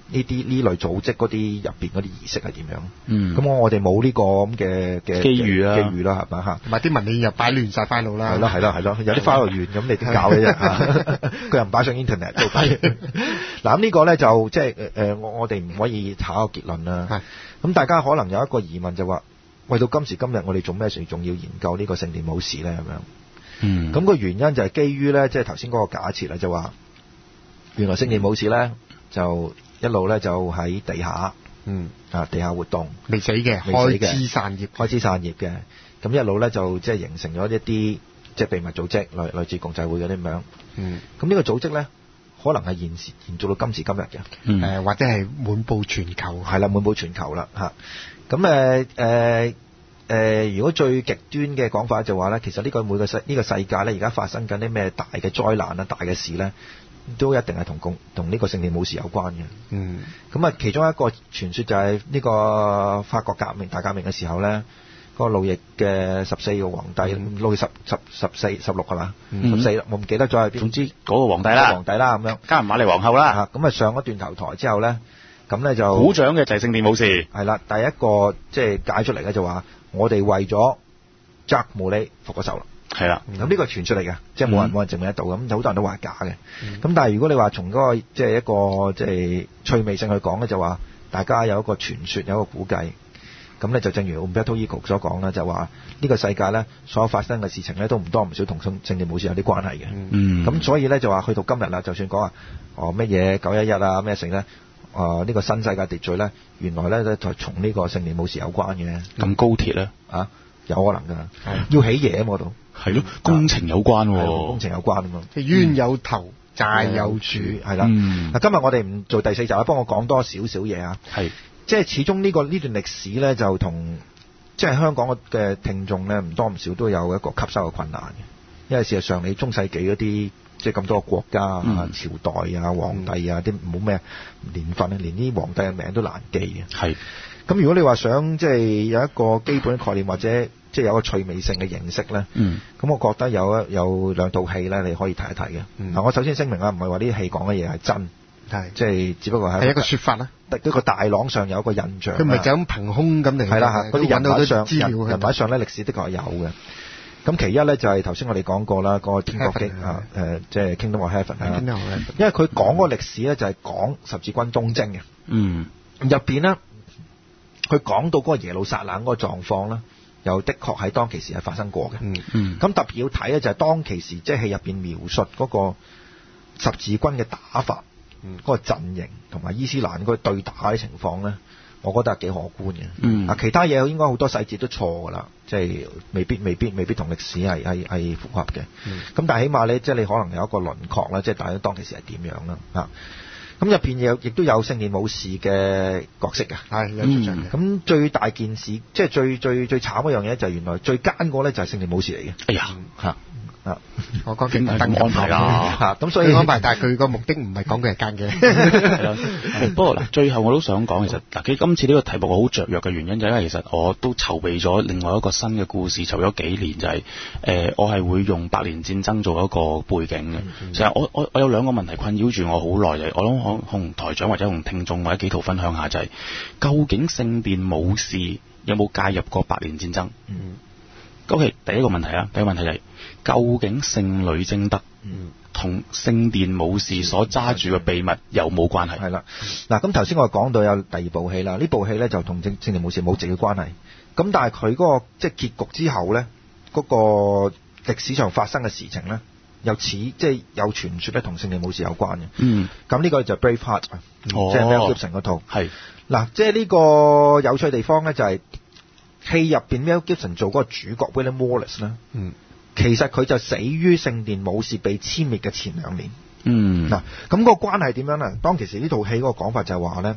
呢啲呢類組織嗰啲入邊嗰啲儀式係點樣。 嗯， 咁我我哋冇呢個咁嘅嘅機遇啦， 機遇啦，係咪嚇？ 同埋啲文件又擺亂晒 file 啦。 係咯係咯係咯，有啲 file 亂咁，你點搞嘅啫？佢又唔擺上 internet 都弊。嗱咁呢個咧就即係誒我我哋唔可以下個結論啦。咁大家可能有一個疑問就話：喂，到今時今日我哋做咩事仲要研究呢個聖殿武士咧？咁樣。 嗯。咁個原因就係基於咧，即係頭先嗰個假設啦，就話原來聖殿武士咧就一路咧就喺地下，嗯啊地下活動， 未死嘅，開枝散葉， 開枝散葉嘅，咁一路咧就即係形成咗一啲即係秘密組織，類類似共濟會嗰啲咁樣。嗯，咁呢個組織咧可能係延時延續到今時今日嘅，誒、 嗯呃、或者係滿佈全球， 係啦，滿佈全球啦嚇。咁誒誒誒，如果最極端嘅講法就話咧，其實呢個每個世呢、呢個世界咧，而家發生緊啲咩大嘅災難啊、大嘅事咧，都一定係同共同呢個聖殿武士有關嘅。嗯，咁啊，其中一個傳說就係呢個法國革命大革命嘅時候咧，嗰、嗰個路易嘅十四個皇帝，嗯、路易十十十四十六係嘛？十四我唔記得咗係邊。總之嗰個皇帝啦， 皇帝啦咁樣， 加埋瑪麗皇后啦。 咁啊上咗斷頭台之後咧，咁咧就鼓掌嘅就係聖殿武士。係啦，第一個即係解出嚟嘅就話，我哋為咗扎姆利復咗仇啦。係啦，咁呢個係傳出嚟嘅，即係冇人冇、嗯、人證明得到，咁好多人都話係假嘅。咁、嗯、但係如果你話從嗰、那個即係一個即係趣味性去講咧，就話大家有一個傳說，有一個估計，咁咧就正如 Umberto Eco 所講啦，就話呢個世界咧所有發生嘅事情咧都唔多唔少同聖殿武士有啲關係嘅。嗯，咁所以咧就話去到今日啦，就算講話哦乜嘢九一一啊咩成咧，啊、呃、呢、這個新世界秩序咧，原來咧就同呢個聖殿武士有關嘅。咁、 嗯、高鐵咧啊有可能㗎，要起嘢啊嗰度。係咯， 工程有關喎、 哦，工程有關啊嘛， 即係冤有頭，債、嗯、有主， 係啦。嗱、嗯，今日我哋唔做第四集啦，幫我講多少少嘢啊。係，即係始終呢、呢個呢段歷史咧，就同即係香港嘅聽眾咧，唔多唔少都有一個吸收嘅困難嘅。因為事實上，你中世紀嗰啲即係咁多個國家啊、嗯、朝代啊、皇帝啊啲冇咩年份啊，連啲皇帝嘅名都難記嘅。係。咁如果你話想即係有一個基本嘅概念或者即係有一個趣味性嘅認識咧，嗯，咁我覺得有有兩套戲咧，你可以睇一睇嘅。嗱、嗯，我首先聲明啊，唔係話啲戲講嘅嘢係真，係即係只不過係係一個説法啦。一個大朗上有一個印象，佢唔係就咁憑空咁嚟。係啦，嗰啲人物上人人物上咧，歷史的確係有嘅。咁其一咧就係頭先我哋講過啦，嗰、那個天國經啊，誒即係 Kingdom of Heaven 啊，因為佢講嗰個歷史咧就係講十字軍東征嘅，嗯，入邊咧。佢講到嗰個耶路撒冷嗰個狀況咧，又的確喺當其時係發生過嘅。嗯嗯。咁特別要睇咧，就係當其時即係戲入邊描述嗰個十字軍嘅打法，嗯，嗰個陣營同埋伊斯蘭嗰個對打嘅情況咧，我覺得係幾可觀嘅。嗯。啊，其他嘢應該好多細節都錯㗎啦，即係未必未必未必同歷史係係係符合嘅。嗯。咁但係起碼咧，即係你可能有一個輪廓啦，即係大家當其時係點樣啦，啊。咁入邊有亦都有聖殿武士嘅角色嘅，係有出場嘅。咁最大件事，即係最最最慘嗰樣嘢就係原來最奸嗰咧就係聖殿武士嚟嘅。哎呀，嚇啊！我講緊燈安排啦，嚇咁所以安排，但係佢個目的唔係講佢係奸嘅。係咯。 不過嗱，最後我都想講，其實嗱，佢今次呢個題目我好雀躍嘅原因就係因為其實我都籌備咗另外一個新嘅故事，籌咗幾年，就係、是、誒、呃、我係會用百年戰爭做一個背景嘅。其實我我我有兩個問題困擾住我好耐，就係我諗可同台長或者同聽眾或者幾圖分享下，就係、是、究竟聖殿武士有冇介入過百年戰爭？嗯。OK，第一個問題啊，第一個問題就係、是、究竟聖女貞德同聖殿武士所揸住嘅秘密有冇關係？係啦， 嗱咁頭先我講到有第二部戲啦，呢部戲咧就同聖聖殿武士冇直接關係，咁但係佢嗰個即係結局之後咧，嗰、那個歷史上發生嘅事情咧，又似即係有傳說咧同聖殿武士有關嘅。嗯，咁呢個就 Braveheart 啊、哦，即係 Mel Gibson 嗰套。係嗱，即係呢個有趣地方咧就係、是。戲入邊 Mel Gibson 做嗰個主角 William Wallace 咧，嗯，其實佢就死於聖殿武士被殲滅嘅前兩年。嗯，嗱，咁個關係點樣咧？當其時呢套戲嗰個講法就係話咧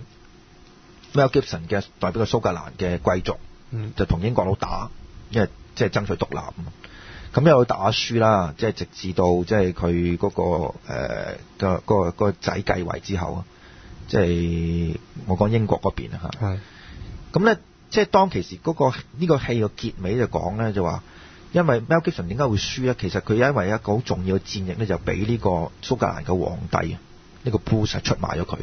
Mel Gibson 嘅代表個蘇格蘭嘅貴族，嗯，就同英國佬打，因為即係爭取獨立啊嘛。咁一路打輸啦，即係直至到即係佢嗰個誒個個個仔繼位之後啊，即係我講英國嗰邊啊嚇。係，咁咧。即係當其時嗰、那個呢、這個戲嘅結尾就講咧，就話因為 Mel Gibson 點解會輸咧？其實佢因為一個好重要嘅戰役咧，就俾呢個蘇格蘭嘅皇帝啊，呢、這個 Bruce 出賣咗佢嘛。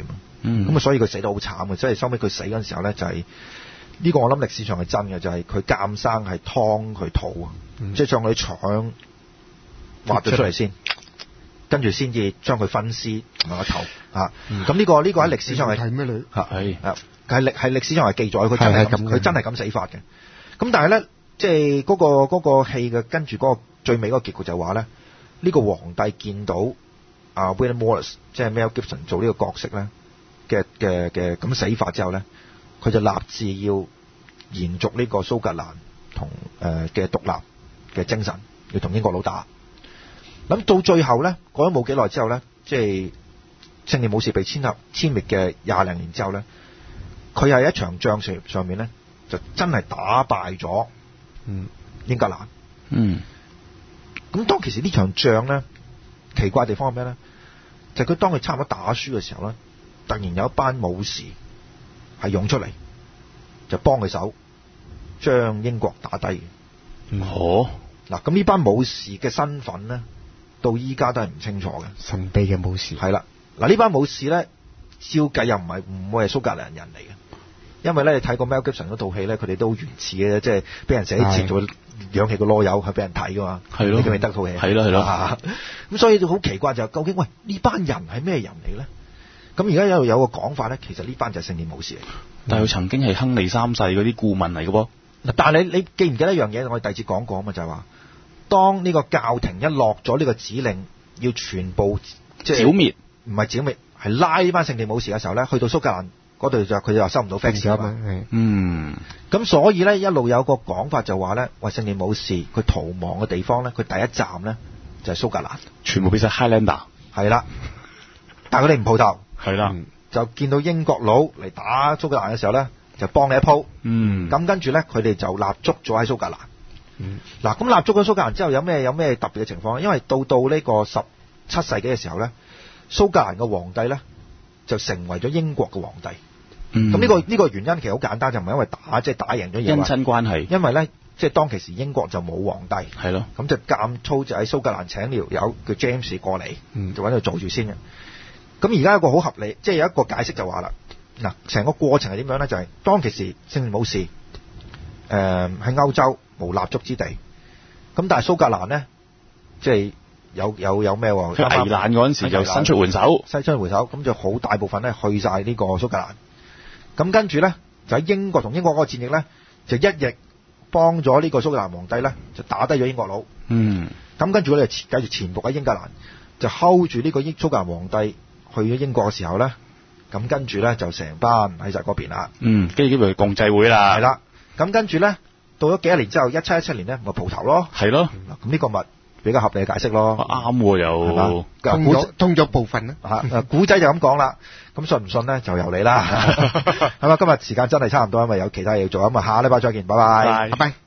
嗯， 咁啊，所以佢死得好慘嘅，即係收尾佢死嗰陣時候咧，就係、是、呢個我諗歷史上係真嘅，就係佢監生係劏佢肚啊， 嗯、 即係將佢啲腸挖咗出嚟先，跟住先至將佢分屍同埋個頭嚇。咁、嗯、呢、這個呢、這個喺歷史上係係咩女？ 嚇係係係歷係歷史上係記載，佢真係咁，佢真係咁死法嘅。咁但係咧，即係嗰個嗰、那個戲嘅跟住嗰個最尾嗰個結局就係話咧，呢、這個皇帝見到啊 William Wallace 即係 Mel Gibson 做呢個角色咧嘅嘅嘅咁死法之後咧，佢就立志要延續呢個蘇格蘭同誒嘅獨立嘅精神，要同英國佬打。咁到最後咧，過咗冇幾耐之後咧，即係聖殿武士被遷入殲滅嘅廿零年之後咧，佢係一場仗上上面咧，就真係打敗咗英格蘭。 嗯。 咁當其時呢場仗咧，奇怪地方係咩咧？就係、是、佢當佢差唔多打輸嘅時候咧，突然有一班武士係湧出嚟，就幫佢手將英國打低嘅。 哦， 嗱，咁呢班武士嘅身份咧，到依家都係唔清楚嘅。 神秘嘅武士。 係啦，嗱呢班武士咧，照計又唔係唔會係蘇格蘭人嚟嘅，因為咧你睇過 Mel Gibson 嗰套戲咧，佢哋都好原始嘅，即係俾人寫字做養起個囉柚，係俾人睇噶嘛。係咯，你記唔記得套戲？ 係咯係咯。 咁所以就好奇怪就係、究竟喂呢班人係咩人嚟咧？咁而家有有個講法咧，其實呢班就係聖殿武士嚟。 但係佢曾經係亨利三世嗰啲顧問嚟嘅噃。 嗱，但係你你記唔記得一樣嘢？我哋第二節講過啊嘛，就係、是、話，當呢個教廷一落咗呢個指令，要全部即係剿滅，唔係剿滅，係拉呢班聖殿武士嘅時候咧，去到蘇格蘭嗰度就佢就收唔到 fax 啊嘛。 嗯， 咁所以咧一路有個講法就話咧，喂聖殿武士佢逃亡嘅地方咧，佢第一站咧就係、是、蘇格蘭， 全部變晒 Highlander。 係啦，但係佢哋唔蒲頭。 係啦、嗯， 就見到英國佬嚟打蘇格蘭嘅時候咧，就幫你一鋪。 嗯， 咁跟住咧，佢哋就立足咗喺蘇格蘭。 嗯， 嗱，咁立足咗蘇格蘭之後，有咩有咩特別嘅情況咧？因為到到呢個十七世紀嘅時候咧，蘇格蘭嘅皇帝咧就成為咗英國嘅皇帝。 嗯， 咁呢個呢個原因其實好簡單，就唔係因為打即係打贏咗嘢， 姻親關係。因為咧，即係當其時英國就冇皇帝。 係咯。咁就監操就喺蘇格蘭請條友叫 James 過嚟，就揾佢做住先嘅。咁而家有一個好合理，即係有一個解釋就話啦，嗱，成個過程係點樣咧？就係、是、當其時聖殿武士誒喺歐洲無立足之地，咁但係蘇格蘭咧，即係有有有咩喎？ 佢危難嗰陣時就伸出援手， 伸出援手，咁就好大部分咧去晒呢個蘇格蘭。咁跟住咧就喺英國同英國嗰個戰役咧，就一役幫咗呢個蘇格蘭皇帝咧，就打低咗英國佬。 嗯。 咁跟住佢哋繼續潛伏喺英格蘭，就 hold 住呢個英蘇格蘭皇帝。去咗英國嘅時候咧，咁跟住咧就成班喺晒嗰邊啦。 嗯，跟住叫佢共濟會啦。 係啦，咁跟住咧到咗幾多年之後，一七一七年咧咪蒲頭咯。 係咯。 咁呢個咪比較合理嘅解釋咯。 啱喎，又通咗通咗部分啦。 嚇，古仔就咁講啦。咁信唔信咧就由你啦。咁啊，今日時間真係差唔多，因為有其他嘢要做，咁啊下禮拜再見，拜拜。 拜拜。